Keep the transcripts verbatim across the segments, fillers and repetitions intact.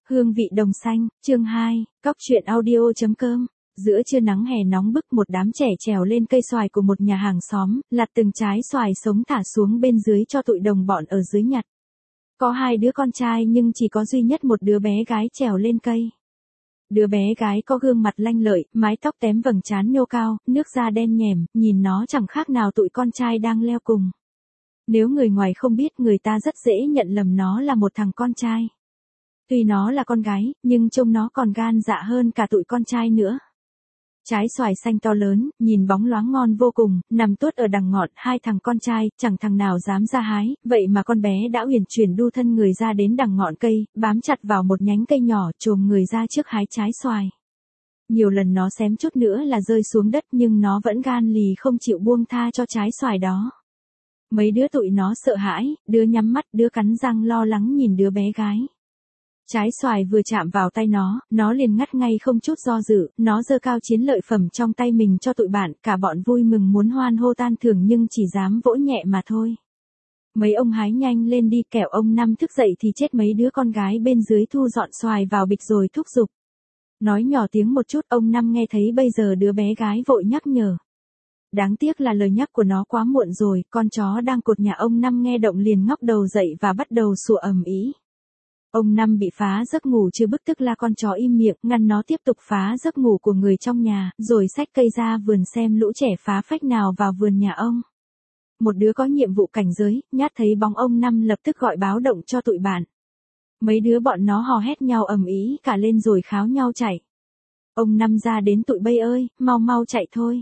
Hương vị đồng xanh, chương hai, cóc truyện audio.com. Giữa trưa nắng hè nóng bức, một đám trẻ trèo lên cây xoài của một nhà hàng xóm, lặt từng trái xoài sống thả xuống bên dưới cho tụi đồng bọn ở dưới nhặt. Có hai đứa con trai nhưng chỉ có duy nhất một đứa bé gái trèo lên cây. Đứa bé gái có gương mặt lanh lợi, mái tóc tém vầng trán nhô cao, nước da đen nhèm, nhìn nó chẳng khác nào tụi con trai đang leo cùng. Nếu người ngoài không biết, người ta rất dễ nhận lầm nó là một thằng con trai. Tuy nó là con gái, nhưng trông nó còn gan dạ hơn cả tụi con trai nữa. Trái xoài xanh to lớn, nhìn bóng loáng ngon vô cùng, nằm tuốt ở đằng ngọn, hai thằng con trai, chẳng thằng nào dám ra hái, vậy mà con bé đã uyển chuyển đu thân người ra đến đằng ngọn cây, bám chặt vào một nhánh cây nhỏ, chồm người ra trước hái trái xoài. Nhiều lần nó xém chút nữa là rơi xuống đất nhưng nó vẫn gan lì không chịu buông tha cho trái xoài đó. Mấy đứa tụi nó sợ hãi, đứa nhắm mắt, đứa cắn răng lo lắng nhìn đứa bé gái. Trái xoài vừa chạm vào tay nó, nó liền ngắt ngay không chút do dự, nó giơ cao chiến lợi phẩm trong tay mình cho tụi bạn, cả bọn vui mừng muốn hoan hô tan thưởng nhưng chỉ dám vỗ nhẹ mà thôi. Mấy ông hái nhanh lên đi, kẻo ông Năm thức dậy thì chết. Mấy đứa con gái bên dưới thu dọn xoài vào bịch rồi thúc giục. Nói nhỏ tiếng một chút, ông Năm nghe thấy bây giờ đứa bé gái vội nhắc nhở. Đáng tiếc là lời nhắc của nó quá muộn rồi, con chó đang cột nhà ông Năm nghe động liền ngóc đầu dậy và bắt đầu sủa ầm ĩ. Ông Năm bị phá giấc ngủ chưa bức tức la con chó im miệng, ngăn nó tiếp tục phá giấc ngủ của người trong nhà, rồi xách cây ra vườn xem lũ trẻ phá phách nào vào vườn nhà ông. Một đứa có nhiệm vụ cảnh giới, nhát thấy bóng ông Năm lập tức gọi báo động cho tụi bạn. Mấy đứa bọn nó hò hét nhau ầm ĩ cả lên rồi kháo nhau chạy. Ông Năm ra đến tụi bay ơi, mau mau chạy thôi.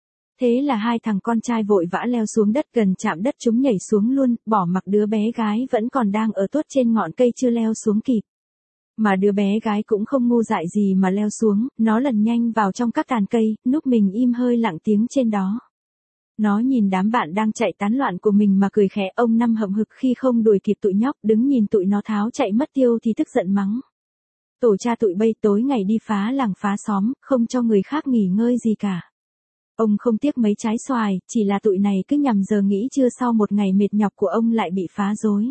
Thế là hai thằng con trai vội vã leo xuống đất, gần chạm đất chúng nhảy xuống luôn, bỏ mặc đứa bé gái vẫn còn đang ở tuốt trên ngọn cây chưa leo xuống kịp. Mà đứa bé gái cũng không ngu dại gì mà leo xuống, nó lần nhanh vào trong các tàn cây, núp mình im hơi lặng tiếng trên đó. Nó nhìn đám bạn đang chạy tán loạn của mình mà cười khẽ. Ông Năm hậm hực khi không đuổi kịp tụi nhóc, đứng nhìn tụi nó tháo chạy mất tiêu thì tức giận mắng. Tổ cha tụi bay tối ngày đi phá làng phá xóm, không cho người khác nghỉ ngơi gì cả. Ông không tiếc mấy trái xoài, chỉ là tụi này cứ nhằm giờ nghỉ trưa sau một ngày mệt nhọc của ông lại bị phá rối.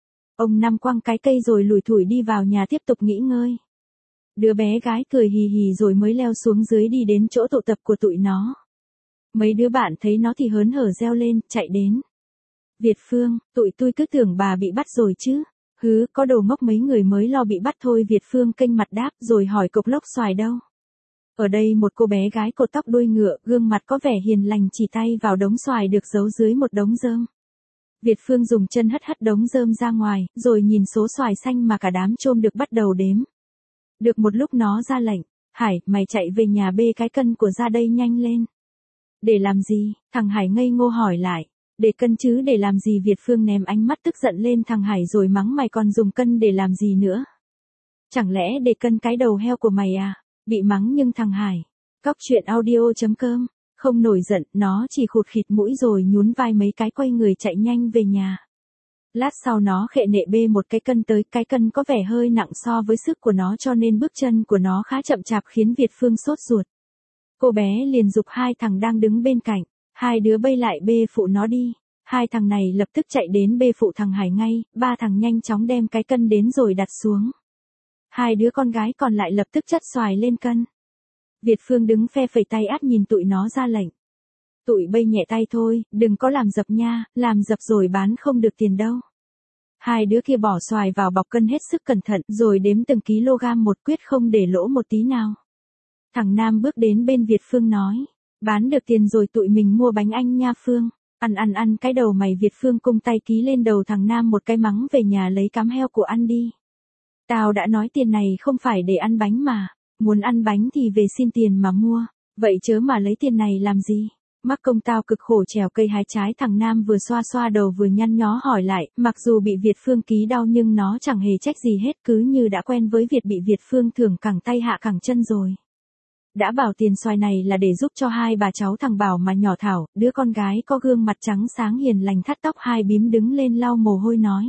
Ông Năm quăng cái cây rồi lủi thủi đi vào nhà tiếp tục nghỉ ngơi. Đứa bé gái cười hì hì rồi mới leo xuống dưới đi đến chỗ tụ tập của tụi nó. Mấy đứa bạn thấy nó thì hớn hở reo lên, chạy đến. Việt Phương, tụi tôi cứ tưởng bà bị bắt rồi chứ. Hứ, có đồ ngốc, mấy người mới lo bị bắt thôi. Việt Phương kênh mặt đáp rồi hỏi cục lốc xoài đâu. Ở đây. Một cô bé gái cột tóc đuôi ngựa, gương mặt có vẻ hiền lành chỉ tay vào đống xoài được giấu dưới một đống rơm. Việt Phương dùng chân hất hất đống rơm ra ngoài, rồi nhìn số xoài xanh mà cả đám chôm được bắt đầu đếm. Được một lúc nó ra lệnh, Hải, mày chạy về nhà bê cái cân của ra đây nhanh lên. Để làm gì? Thằng Hải ngây ngô hỏi lại. Để cân chứ để làm gì? Việt Phương ném ánh mắt tức giận lên thằng Hải rồi mắng, mày còn dùng cân để làm gì nữa? Chẳng lẽ để cân cái đầu heo của mày à? Bị mắng nhưng thằng Hải, cóc truyện audio.com, không nổi giận, nó chỉ khụt khịt mũi rồi nhún vai mấy cái quay người chạy nhanh về nhà. Lát sau nó khệ nệ bê một cái cân tới, cái cân có vẻ hơi nặng so với sức của nó cho nên bước chân của nó khá chậm chạp khiến Việt Phương sốt ruột. Cô bé liền giục hai thằng đang đứng bên cạnh, hai đứa bay lại bê phụ nó đi. Hai thằng này lập tức chạy đến bê phụ thằng Hải ngay, ba thằng nhanh chóng đem cái cân đến rồi đặt xuống. Hai đứa con gái còn lại lập tức chất xoài lên cân. Việt Phương đứng phe phẩy tay át nhìn tụi nó ra lệnh. Tụi bay nhẹ tay thôi, đừng có làm dập nha, làm dập rồi bán không được tiền đâu. Hai đứa kia bỏ xoài vào bọc cân hết sức cẩn thận rồi đếm từng kg một, quyết không để lỗ một tí nào. Thằng Nam bước đến bên Việt Phương nói, bán được tiền rồi tụi mình mua bánh anh nha Phương. Ăn ăn ăn cái đầu mày. Việt Phương cung tay ký lên đầu thằng Nam một cái mắng, về nhà lấy cám heo của ăn đi. Tao đã nói tiền này không phải để ăn bánh mà, muốn ăn bánh thì về xin tiền mà mua, vậy chớ mà lấy tiền này làm gì? Mắc công tao cực khổ trèo cây hái trái. Thằng Nam vừa xoa xoa đầu vừa nhăn nhó hỏi lại, mặc dù bị Việt Phương ký đau nhưng nó chẳng hề trách gì hết, cứ như đã quen với việc bị Việt Phương thưởng cẳng tay hạ cẳng chân rồi. Đã bảo tiền xoài này là để giúp cho hai bà cháu thằng Bảo mà nhỏ Thảo, đứa con gái có gương mặt trắng sáng hiền lành thắt tóc hai bím đứng lên lau mồ hôi nói.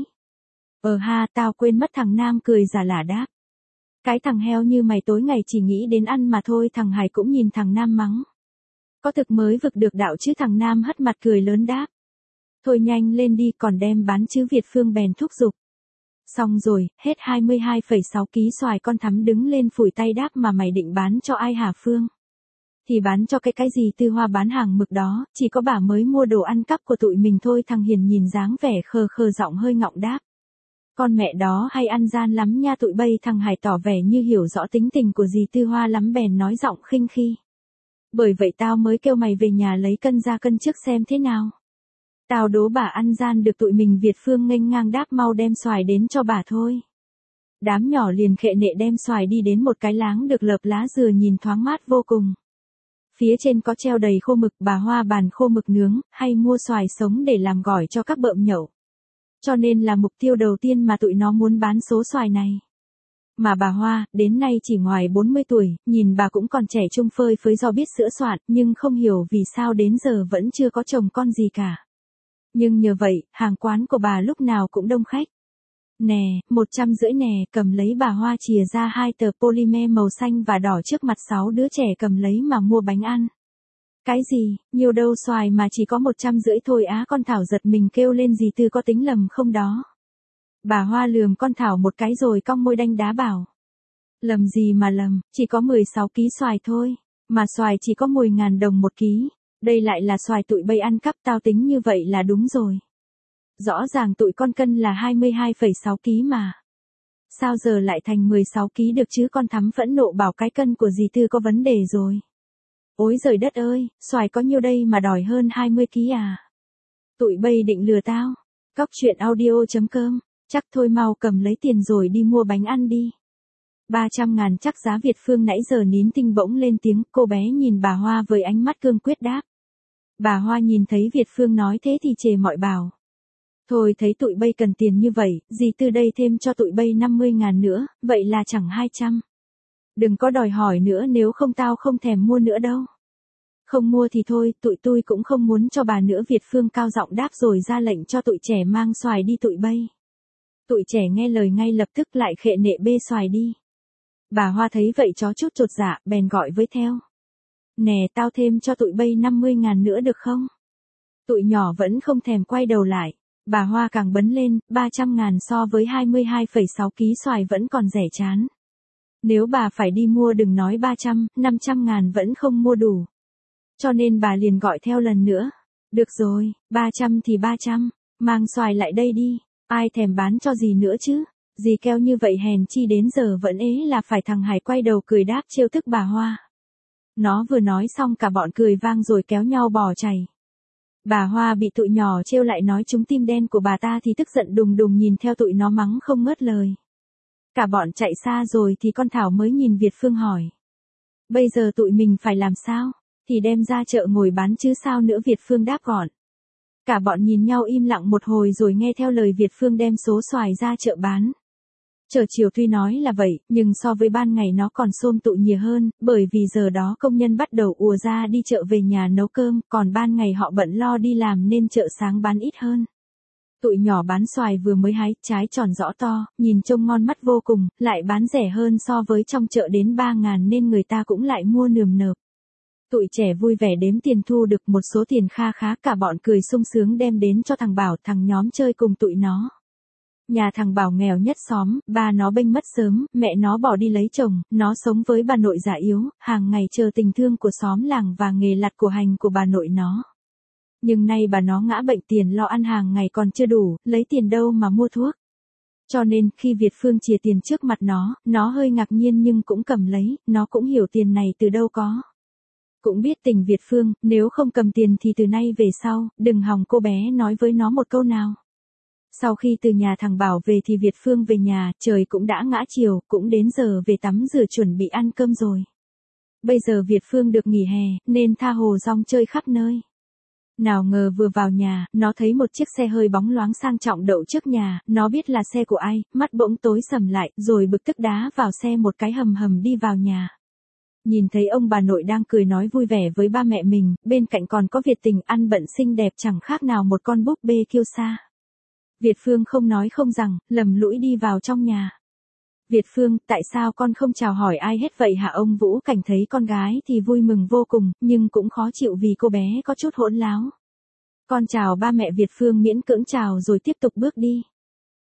Ờ ha, tao quên mất. Thằng Nam cười giả lả đáp. Cái thằng heo như mày tối ngày chỉ nghĩ đến ăn mà thôi. Thằng Hải cũng nhìn thằng Nam mắng. Có thực mới vực được đạo chứ? Thằng Nam hất mặt cười lớn đáp. Thôi nhanh lên đi, còn đem bán chứ? Việt Phương bèn thúc giục. Xong rồi, hết hai mươi hai phẩy sáu ký xoài con Thắm đứng lên phủi tay đáp mà mày định bán cho ai hả Phương? Thì bán cho cái cái gì Tư Hoa bán hàng mực đó, chỉ có bà mới mua đồ ăn cắp của tụi mình thôi. Thằng Hiền nhìn dáng vẻ khờ khờ giọng hơi ngọng đáp. Con mẹ đó hay ăn gian lắm nha tụi bay. Thằng Hải tỏ vẻ như hiểu rõ tính tình của dì Tư Hoa lắm bèn nói giọng khinh khi. Bởi vậy tao mới kêu mày về nhà lấy cân ra cân trước xem thế nào. Tao đố bà ăn gian được tụi mình. Việt Phương nghênh ngang đáp mau đem xoài đến cho bà thôi. Đám nhỏ liền khệ nệ đem xoài đi đến một cái láng được lợp lá dừa nhìn thoáng mát vô cùng. Phía trên có treo đầy khô mực, bà Hoa bàn khô mực nướng, hay mua xoài sống để làm gỏi cho các bợm nhậu. Cho nên là mục tiêu đầu tiên mà tụi nó muốn bán số xoài này. Mà bà Hoa, đến nay chỉ ngoài bốn mươi tuổi, nhìn bà cũng còn trẻ trung phơi phới do biết sữa soạn, nhưng không hiểu vì sao đến giờ vẫn chưa có chồng con gì cả. Nhưng nhờ vậy, hàng quán của bà lúc nào cũng đông khách. Nè, một trăm rưỡi nè, cầm lấy. Bà Hoa chìa ra hai tờ polymer màu xanh và đỏ trước mặt sáu đứa trẻ cầm lấy mà mua bánh ăn. Cái gì, nhiều đâu xoài mà chỉ có một trăm rưỡi thôi á. Con Thảo giật mình kêu lên dì Tư có tính lầm không đó. Bà Hoa lườm con Thảo một cái rồi cong môi đanh đá bảo. Lầm gì mà lầm, chỉ có mười sáu ký xoài thôi, mà xoài chỉ có mười ngàn đồng một ký. Đây lại là xoài tụi bay ăn cắp, tao tính như vậy là đúng rồi. Rõ ràng tụi con cân là hai mươi hai phẩy sáu ký mà. Sao giờ lại thành mười sáu ký được chứ? Con Thắm phẫn nộ bảo cái cân của dì Tư có vấn đề rồi. Ôi giời đất ơi, xoài có nhiêu đây mà đòi hơn hai mươi ký à? Tụi bay định lừa tao. Cóc truyện audio chấm com. Chắc thôi mau cầm lấy tiền rồi đi mua bánh ăn đi. ba trăm ngàn chắc giá. Việt Phương nãy giờ nín tinh bỗng lên tiếng. Cô bé nhìn bà Hoa với ánh mắt cương quyết đáp. Bà Hoa nhìn thấy Việt Phương nói thế thì chề mọi bảo. Thôi thấy tụi bay cần tiền như vậy, dì Tư đây thêm cho tụi bay năm mươi ngàn nữa, vậy là chẳng hai trăm. Đừng có đòi hỏi nữa, nếu không tao không thèm mua nữa đâu. Không mua thì thôi, tụi tôi cũng không muốn cho bà nữa. Việt Phương cao giọng đáp rồi ra lệnh cho tụi trẻ mang xoài đi tụi bay. Tụi trẻ nghe lời ngay lập tức lại khệ nệ bê xoài đi. Bà Hoa thấy vậy chó chút chột dạ, bèn gọi với theo. Nè, tao thêm cho tụi bay năm mươi ngàn nữa được không? Tụi nhỏ vẫn không thèm quay đầu lại. Bà Hoa càng bấn lên, ba trăm ngàn so với hai mươi hai phẩy sáu ký xoài vẫn còn rẻ chán. Nếu bà phải đi mua đừng nói ba trăm, năm trăm ngàn vẫn không mua đủ. Cho nên bà liền gọi theo lần nữa. Được rồi, ba trăm thì ba trăm, mang xoài lại đây đi, ai thèm bán cho dì nữa chứ. Dì keo như vậy hèn chi đến giờ vẫn ế là phải. Thằng Hải quay đầu cười đáp trêu tức bà Hoa. Nó vừa nói xong cả bọn cười vang rồi kéo nhau bỏ chạy. Bà Hoa bị tụi nhỏ trêu lại nói trúng tim đen của bà ta thì tức giận đùng đùng nhìn theo tụi nó mắng không ngớt lời. Cả bọn chạy xa rồi thì con Thảo mới nhìn Việt Phương hỏi. Bây giờ tụi mình phải làm sao? Thì đem ra chợ ngồi bán chứ sao nữa. Việt Phương đáp gọn. Cả bọn nhìn nhau im lặng một hồi rồi nghe theo lời Việt Phương đem số xoài ra chợ bán. Chợ chiều tuy nói là vậy, nhưng so với ban ngày nó còn xôm tụ nhiều hơn, bởi vì giờ đó công nhân bắt đầu ùa ra đi chợ về nhà nấu cơm, còn ban ngày họ bận lo đi làm nên chợ sáng bán ít hơn. Tụi nhỏ bán xoài vừa mới hái, trái tròn rõ to, nhìn trông ngon mắt vô cùng, lại bán rẻ hơn so với trong chợ đến ba ngàn nên người ta cũng lại mua nườm nượp. Tụi trẻ vui vẻ đếm tiền thu được một số tiền kha khá, cả bọn cười sung sướng đem đến cho thằng Bảo, thằng nhóm chơi cùng tụi nó. Nhà thằng Bảo nghèo nhất xóm, ba nó bênh mất sớm, mẹ nó bỏ đi lấy chồng, nó sống với bà nội già yếu, hàng ngày chờ tình thương của xóm làng và nghề lặt của hành của bà nội nó. Nhưng nay bà nó ngã bệnh, tiền lo ăn hàng ngày còn chưa đủ, lấy tiền đâu mà mua thuốc. Cho nên khi Việt Phương chìa tiền trước mặt nó, nó hơi ngạc nhiên nhưng cũng cầm lấy, nó cũng hiểu tiền này từ đâu có. Cũng biết tình Việt Phương, nếu không cầm tiền thì từ nay về sau, đừng hòng cô bé nói với nó một câu nào. Sau khi từ nhà thằng Bảo về thì Việt Phương về nhà, trời cũng đã ngã chiều, cũng đến giờ về tắm rửa chuẩn bị ăn cơm rồi. Bây giờ Việt Phương được nghỉ hè, nên tha hồ rong chơi khắp nơi. Nào ngờ vừa vào nhà, nó thấy một chiếc xe hơi bóng loáng sang trọng đậu trước nhà, nó biết là xe của ai, mắt bỗng tối sầm lại, rồi bực tức đá vào xe một cái hầm hầm đi vào nhà. Nhìn thấy ông bà nội đang cười nói vui vẻ với ba mẹ mình, bên cạnh còn có Việt Tình ăn bận xinh đẹp chẳng khác nào một con búp bê kiêu sa. Việt Phương không nói không rằng, lầm lũi đi vào trong nhà. Việt Phương, tại sao con không chào hỏi ai hết vậy hả? Ông Vũ Cảnh thấy con gái thì vui mừng vô cùng, nhưng cũng khó chịu vì cô bé có chút hỗn láo. Con chào ba mẹ. Việt Phương miễn cưỡng chào rồi tiếp tục bước đi.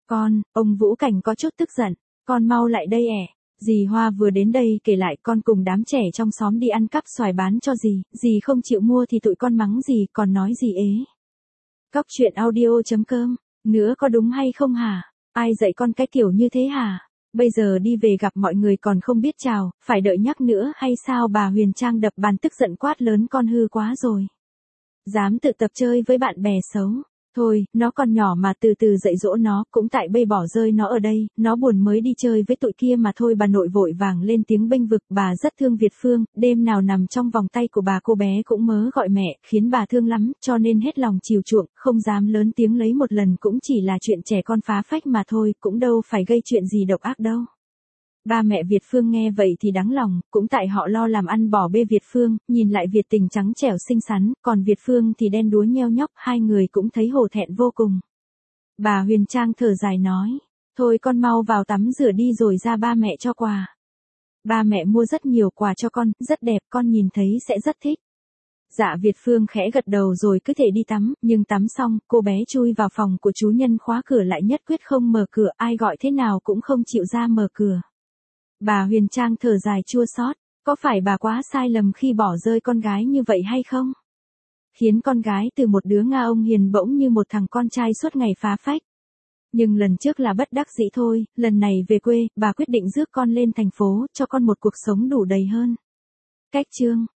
Con, ông Vũ Cảnh có chút tức giận, con mau lại đây ẻ. Dì Hoa vừa đến đây kể lại con cùng đám trẻ trong xóm đi ăn cắp xoài bán cho dì, dì không chịu mua thì tụi con mắng dì, còn nói dì ế. Cóc truyện audio chấm com, nữa có đúng hay không hả? Ai dạy con cái kiểu như thế hả? Bây giờ đi về gặp mọi người còn không biết chào, phải đợi nhắc nữa hay sao? Bà Huyền Trang đập bàn tức giận quát lớn, con hư quá rồi. Dám tự tập chơi với bạn bè xấu. Thôi, nó còn nhỏ mà từ từ dạy dỗ nó, cũng tại bây bỏ rơi nó ở đây, nó buồn mới đi chơi với tụi kia mà thôi. Bà nội vội vàng lên tiếng bênh vực, bà rất thương Việt Phương, đêm nào nằm trong vòng tay của bà cô bé cũng mớ gọi mẹ, khiến bà thương lắm, cho nên hết lòng chiều chuộng, không dám lớn tiếng lấy một lần, cũng chỉ là chuyện trẻ con phá phách mà thôi, cũng đâu phải gây chuyện gì độc ác đâu. Ba mẹ Việt Phương nghe vậy thì đắng lòng, cũng tại họ lo làm ăn bỏ bê Việt Phương, nhìn lại Việt Tình trắng trẻo xinh xắn, còn Việt Phương thì đen đúa nheo nhóc, hai người cũng thấy hổ thẹn vô cùng. Bà Huyền Trang thở dài nói, thôi con mau vào tắm rửa đi rồi ra ba mẹ cho quà. Ba mẹ mua rất nhiều quà cho con, rất đẹp, con nhìn thấy sẽ rất thích. Dạ Việt Phương khẽ gật đầu rồi cứ thể đi tắm, nhưng tắm xong, cô bé chui vào phòng của chú nhân khóa cửa lại, nhất quyết không mở cửa, ai gọi thế nào cũng không chịu ra mở cửa. Bà Huyền Trang thở dài chua xót, có phải bà quá sai lầm khi bỏ rơi con gái như vậy hay không? Khiến con gái từ một đứa Nga ông hiền bỗng như một thằng con trai suốt ngày phá phách. Nhưng lần trước là bất đắc dĩ thôi, lần này về quê, bà quyết định rước con lên thành phố, cho con một cuộc sống đủ đầy hơn. Cách chương